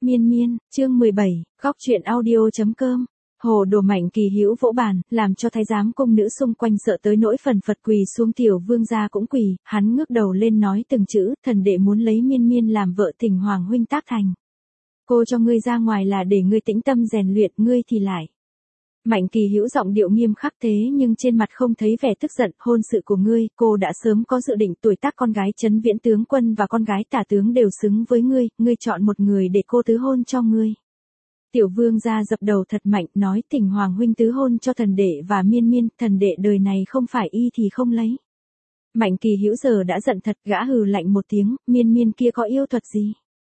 Miên miên, chương 17, góc truyện audio.com. Hồ Đồ Mạnh Kỳ hữu vỗ bàn, làm cho thái giám cung nữ xung quanh sợ tới nỗi phần phật quỳ xuống. Tiểu vương gia cũng quỳ, hắn ngước đầu lên nói từng chữ, thần đệ muốn lấy miên miên làm vợ, thỉnh hoàng huynh tác thành. Cô cho ngươi ra ngoài là để ngươi tĩnh tâm rèn luyện, ngươi thì lại. Mạnh Kỳ hữu giọng điệu nghiêm khắc thế nhưng trên mặt không thấy vẻ tức giận. Hôn sự của ngươi, cô đã sớm có dự định. Tuổi tác con gái Trấn Viễn tướng quân và con gái Tả tướng đều xứng với ngươi chọn một người để cô tứ hôn cho ngươi. Tiểu vương gia dập đầu thật mạnh, nói thỉnh hoàng huynh tứ hôn cho thần đệ và miên miên, thần đệ đời này không phải y thì không lấy. Mạnh Kỳ hữu giờ đã giận thật, gã hừ lạnh một tiếng, miên miên kia có yêu thuật gì?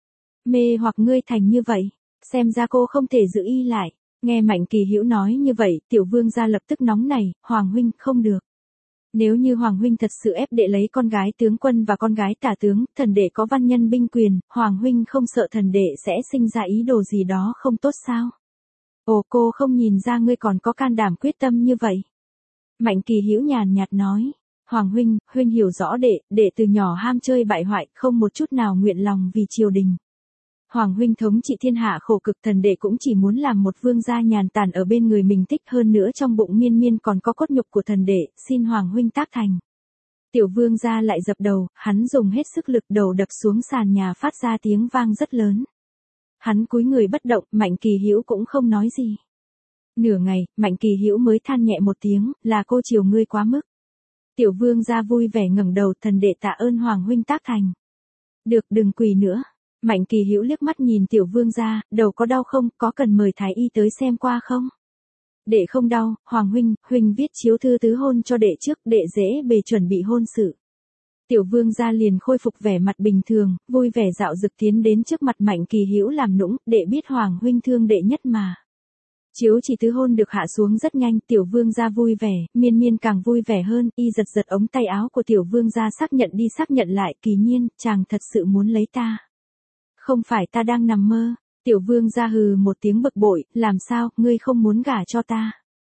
Mê hoặc ngươi thành như vậy, xem ra cô không thể giữ y lại. Nghe Mạnh Kỳ hữu nói như vậy, tiểu vương gia lập tức nóng nảy, hoàng huynh không được. Nếu như hoàng huynh thật sự ép đệ lấy con gái tướng quân và con gái Tả tướng, thần đệ có văn nhân binh quyền, hoàng huynh không sợ thần đệ sẽ sinh ra ý đồ gì đó không tốt sao? Ồ, cô không nhìn ra ngươi còn có can đảm quyết tâm như vậy. Mạnh Kỳ hữu nhàn nhạt nói, hoàng huynh hiểu rõ đệ từ nhỏ ham chơi bại hoại, không một chút nào nguyện lòng vì triều đình. Hoàng huynh thống trị thiên hạ khổ cực, thần đệ cũng chỉ muốn làm một vương gia nhàn tản ở bên người mình thích, hơn nữa trong bụng miên miên còn có cốt nhục của thần đệ, xin hoàng huynh tác thành. Tiểu vương gia lại dập đầu, hắn dùng hết sức lực, đầu đập xuống sàn nhà phát ra tiếng vang rất lớn. Hắn cúi người bất động, Mạnh Kỳ hữu cũng không nói gì. Nửa ngày, Mạnh Kỳ hữu mới than nhẹ một tiếng, là cô chiều ngươi quá mức. Tiểu vương gia vui vẻ ngẩng đầu, thần đệ tạ ơn hoàng huynh tác thành. Được, đừng quỳ nữa. Mạnh Kỳ hữu liếc mắt nhìn tiểu vương gia, đầu có đau không, có cần mời thái y tới xem qua không? Đệ không đau, hoàng huynh viết chiếu thư tứ hôn cho đệ trước, đệ dễ bề chuẩn bị hôn sự. Tiểu vương gia liền khôi phục vẻ mặt bình thường, vui vẻ dạo dực tiến đến trước mặt Mạnh Kỳ hữu làm nũng, đệ biết hoàng huynh thương đệ nhất mà. Chiếu chỉ tứ hôn được hạ xuống rất nhanh, tiểu vương gia vui vẻ, miên miên càng vui vẻ hơn, y giật ống tay áo của tiểu vương gia xác nhận đi xác nhận lại, Kỳ nhiên, chàng thật sự muốn lấy ta. Không phải ta đang nằm mơ. Tiểu vương gia hừ một tiếng bực bội, làm sao, ngươi không muốn gả cho ta?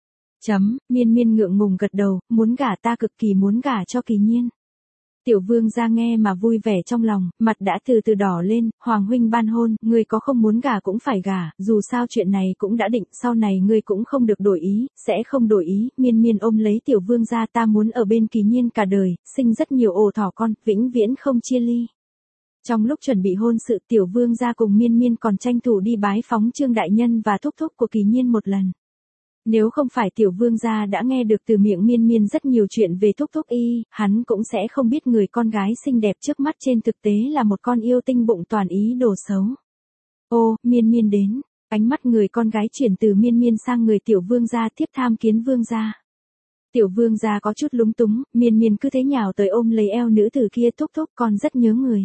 Miên miên ngượng ngùng gật đầu, muốn gả, ta cực kỳ muốn gả cho Kỳ nhiên. Tiểu vương gia nghe mà vui vẻ trong lòng, mặt đã từ từ đỏ lên, hoàng huynh ban hôn, ngươi có không muốn gả cũng phải gả, dù sao chuyện này cũng đã định, sau này ngươi cũng không được đổi ý, sẽ không đổi ý. Miên miên ôm lấy tiểu vương gia, ta muốn ở bên Kỳ nhiên cả đời, sinh rất nhiều ổ thỏ con, vĩnh viễn không chia ly. Trong lúc chuẩn bị hôn sự, tiểu vương gia cùng miên miên còn tranh thủ đi bái phóng Trương đại nhân và thúc thúc của Kỳ nhiên một lần. Nếu không phải tiểu vương gia đã nghe được từ miệng miên miên rất nhiều chuyện về thúc thúc y, hắn cũng sẽ không biết người con gái xinh đẹp trước mắt trên thực tế là một con yêu tinh bụng toàn ý đồ xấu. Ô, miên miên đến, ánh mắt người con gái chuyển từ miên miên sang người tiểu vương gia, tiếp tham kiến vương gia. Tiểu vương gia có chút lúng túng, miên miên cứ thế nhào tới ôm lấy eo nữ tử kia, thúc thúc con rất nhớ người.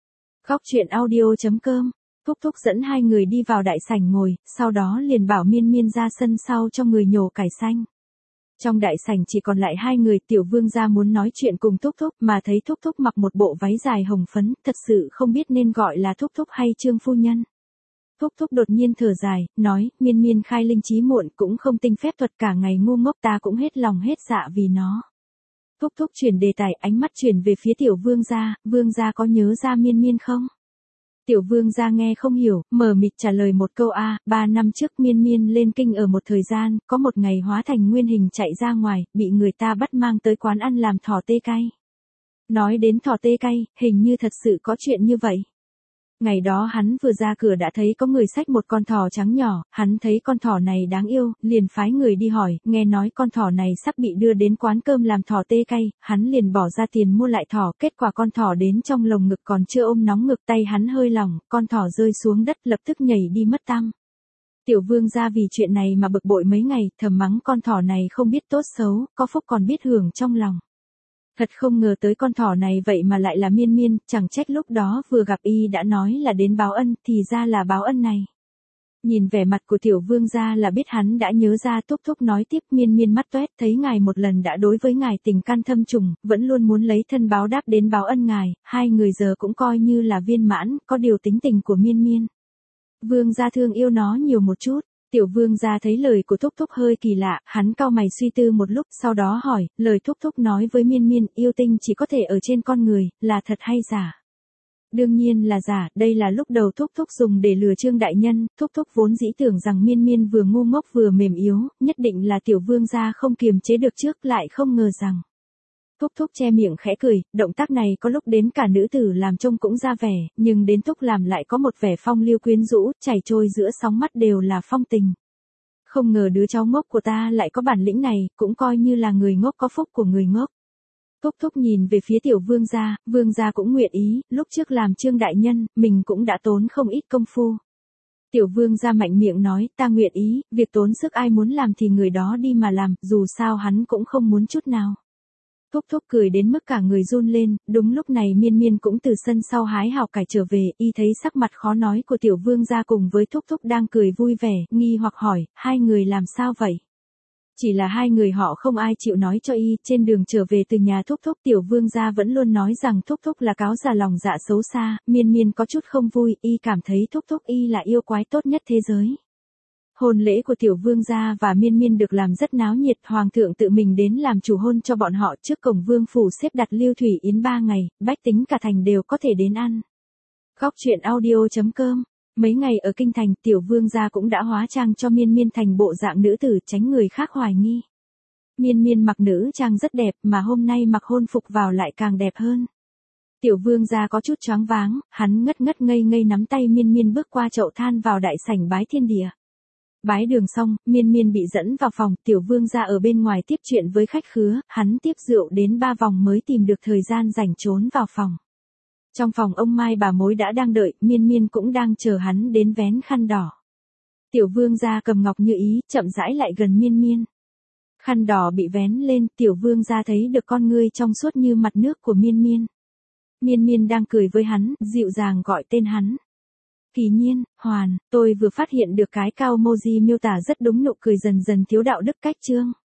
Góc truyện audio.com. Thúc thúc dẫn hai người đi vào đại sảnh ngồi, sau đó liền bảo miên miên ra sân sau cho người nhổ cải xanh. Trong đại sảnh chỉ còn lại hai người, tiểu vương gia muốn nói chuyện cùng thúc thúc mà thấy thúc thúc mặc một bộ váy dài hồng phấn, thật sự không biết nên gọi là thúc thúc hay trương phu nhân. Thúc thúc đột nhiên thở dài, nói, miên miên khai linh trí muộn, cũng không tinh phép thuật, cả ngày ngu ngốc, ta cũng hết lòng hết dạ vì nó. Thúc thúc chuyển đề tài, ánh mắt chuyển về phía tiểu vương gia có nhớ ra miên miên không? Tiểu vương gia nghe không hiểu, mờ mịt trả lời một câu 3 năm trước miên miên lên kinh ở một thời gian, có một ngày hóa thành nguyên hình chạy ra ngoài, bị người ta bắt mang tới quán ăn làm thỏ tê cay. Nói đến thỏ tê cay, hình như thật sự có chuyện như vậy. Ngày đó hắn vừa ra cửa đã thấy có người xách một con thỏ trắng nhỏ, hắn thấy con thỏ này đáng yêu, liền phái người đi hỏi, nghe nói con thỏ này sắp bị đưa đến quán cơm làm thỏ tê cay, hắn liền bỏ ra tiền mua lại thỏ, kết quả con thỏ đến trong lồng ngực còn chưa ôm nóng ngực, tay hắn hơi lỏng, con thỏ rơi xuống đất lập tức nhảy đi mất tăm. Tiểu vương gia vì chuyện này mà bực bội mấy ngày, thầm mắng con thỏ này không biết tốt xấu, có phúc còn biết hưởng trong lòng. Thật không ngờ tới con thỏ này vậy mà lại là miên miên, chẳng trách lúc đó vừa gặp y đã nói là đến báo ân, thì ra là báo ân này. Nhìn vẻ mặt của tiểu vương gia là biết hắn đã nhớ ra. Thúc thúc nói tiếp, miên miên mắt toét, thấy ngài một lần đã đối với ngài tình can thâm trùng, vẫn luôn muốn lấy thân báo đáp đến báo ân ngài, hai người giờ cũng coi như là viên mãn, có điều tính tình của miên miên. Vương gia thương yêu nó nhiều một chút. Tiểu vương gia thấy lời của thúc thúc hơi kỳ lạ, hắn cau mày suy tư một lúc, sau đó hỏi, lời thúc thúc nói với miên miên, yêu tinh chỉ có thể ở trên con người, là thật hay giả? Đương nhiên là giả, đây là lúc đầu Thúc Thúc dùng để lừa Trương đại nhân, Thúc Thúc vốn dĩ tưởng rằng Miên Miên vừa ngu ngốc vừa mềm yếu, nhất định là tiểu vương gia không kiềm chế được trước, lại không ngờ rằng. Thúc Thúc che miệng khẽ cười, động tác này có lúc đến cả nữ tử làm trông cũng ra vẻ, nhưng đến Thúc làm lại có một vẻ phong lưu quyến rũ, chảy trôi giữa sóng mắt đều là phong tình. Không ngờ đứa cháu ngốc của ta lại có bản lĩnh này, cũng coi như là người ngốc có phúc của người ngốc. Thúc Thúc nhìn về phía tiểu vương gia cũng nguyện ý, lúc trước làm Trương đại nhân, mình cũng đã tốn không ít công phu. Tiểu vương gia mạnh miệng nói, ta nguyện ý, việc tốn sức ai muốn làm thì người đó đi mà làm, dù sao hắn cũng không muốn chút nào. Thúc Thúc cười đến mức cả người run lên, đúng lúc này Miên Miên cũng từ sân sau hái hào cải trở về, y thấy sắc mặt khó nói của tiểu vương gia cùng với Thúc Thúc đang cười vui vẻ, nghi hoặc hỏi, hai người làm sao vậy? Chỉ là hai người họ không ai chịu nói cho y, trên đường trở về từ nhà Thúc Thúc tiểu vương gia vẫn luôn nói rằng Thúc Thúc là cáo già lòng dạ xấu xa, Miên Miên có chút không vui, y cảm thấy Thúc Thúc y là yêu quái tốt nhất thế giới. Hôn lễ của tiểu vương gia và Miên Miên được làm rất náo nhiệt, hoàng thượng tự mình đến làm chủ hôn cho bọn họ, trước cổng vương phủ xếp đặt lưu thủy yến 3 ngày, bách tính cả thành đều có thể đến ăn. Góc truyện audio.com. Mấy ngày ở kinh thành, tiểu vương gia cũng đã hóa trang cho Miên Miên thành bộ dạng nữ tử, tránh người khác hoài nghi. Miên Miên mặc nữ trang rất đẹp, mà hôm nay mặc hôn phục vào lại càng đẹp hơn. Tiểu vương gia có chút choáng váng, hắn ngất ngây nắm tay Miên Miên bước qua chậu than vào đại sảnh bái thiên địa. Bái đường xong, Miên Miên bị dẫn vào phòng, tiểu vương gia ở bên ngoài tiếp chuyện với khách khứa, hắn tiếp rượu đến 3 vòng mới tìm được thời gian rảnh trốn vào phòng. Trong phòng ông Mai bà mối đã đang đợi, Miên Miên cũng đang chờ hắn đến vén khăn đỏ. Tiểu vương gia cầm ngọc như ý, chậm rãi lại gần Miên Miên. Khăn đỏ bị vén lên, tiểu vương gia thấy được con ngươi trong suốt như mặt nước của Miên Miên. Miên Miên đang cười với hắn, dịu dàng gọi tên hắn. Kỳ Nhiên, Hoàn, tôi vừa phát hiện được cái cao emoji miêu tả rất đúng nụ cười dần dần thiếu đạo đức cách chương.